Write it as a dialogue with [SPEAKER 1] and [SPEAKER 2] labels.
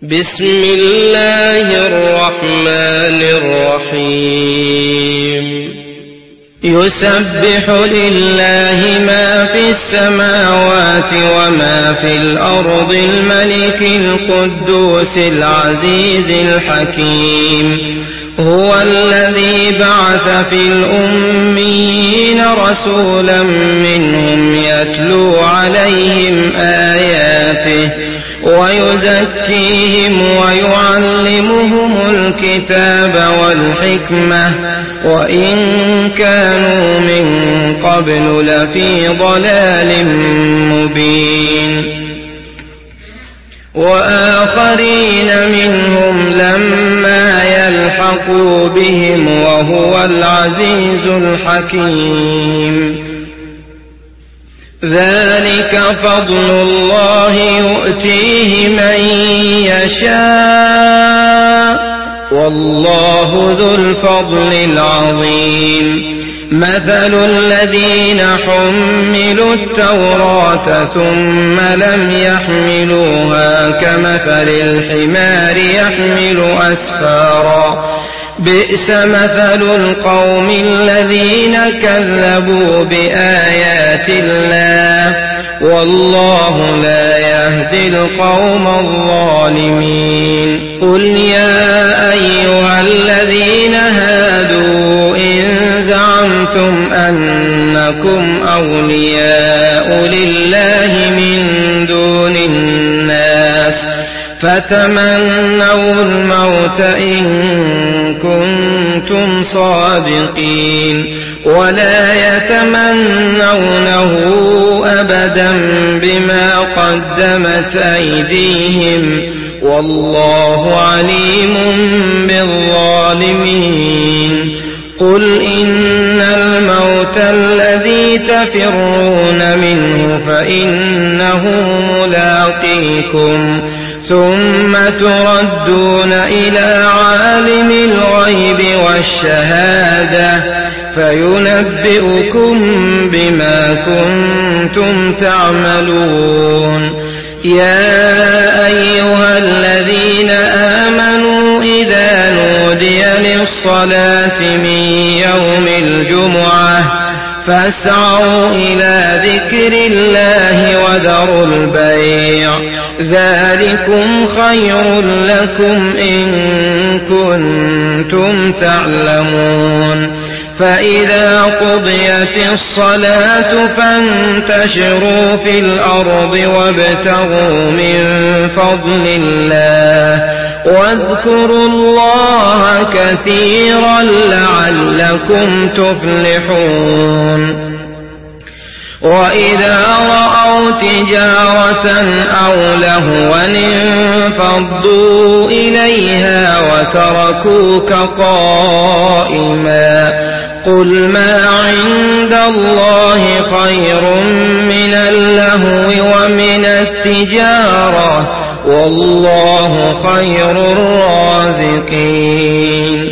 [SPEAKER 1] بسم الله الرحمن الرحيم يسبح لله ما في السماوات وما في الأرض الملك القدوس العزيز الحكيم هو الذي بعث في الأميين رسولا منهم يتلو عليهم آياته ويزكيهم ويعلمهم الكتاب والحكمة وإن كانوا من قبل لفي ضلال مبين وآخرين منهم لما يلحقوا بهم وهو العزيز الحكيم ذلك فضل الله يؤتيه من يشاء والله ذو الفضل العظيم مثل الذين حملوا التوراة ثم لم يحملوها كمثل الحمار يحمل أسفارا بئس مثل القوم الذين كذبوا بآيات الله والله لا يهدي القوم الظالمين قل يا أيها الذين هادوا إن زعمتم أنكم أولياء لله من دون الناس فتمنوا الموت إن كنتم صادقين ولا يتمنونه أبدا بما قدمت أيديهم والله عليم بالظالمين قل إن الموت الذي تفرون منه فإنه ملاقيكم ثم تردون إلى عالم الغيب والشهادة فينبئكم بما كنتم تعملون يا أيها الذين آمنوا إذا نودي للصلاة من يوم الجمعة فاسعوا إلى ذكر الله وذروا البيع ذلكم خير لكم إن كنتم تعلمون فإذا قضيت الصلاة فانتشروا في الأرض وابتغوا من فضل الله واذكروا الله كثيرا لعلكم تفلحون وإذا رأوا تجارة أو لهوا انفضوا إليها وتركوك قائما قل ما عند الله خير من اللهو ومن التجارة والله خير الرازقين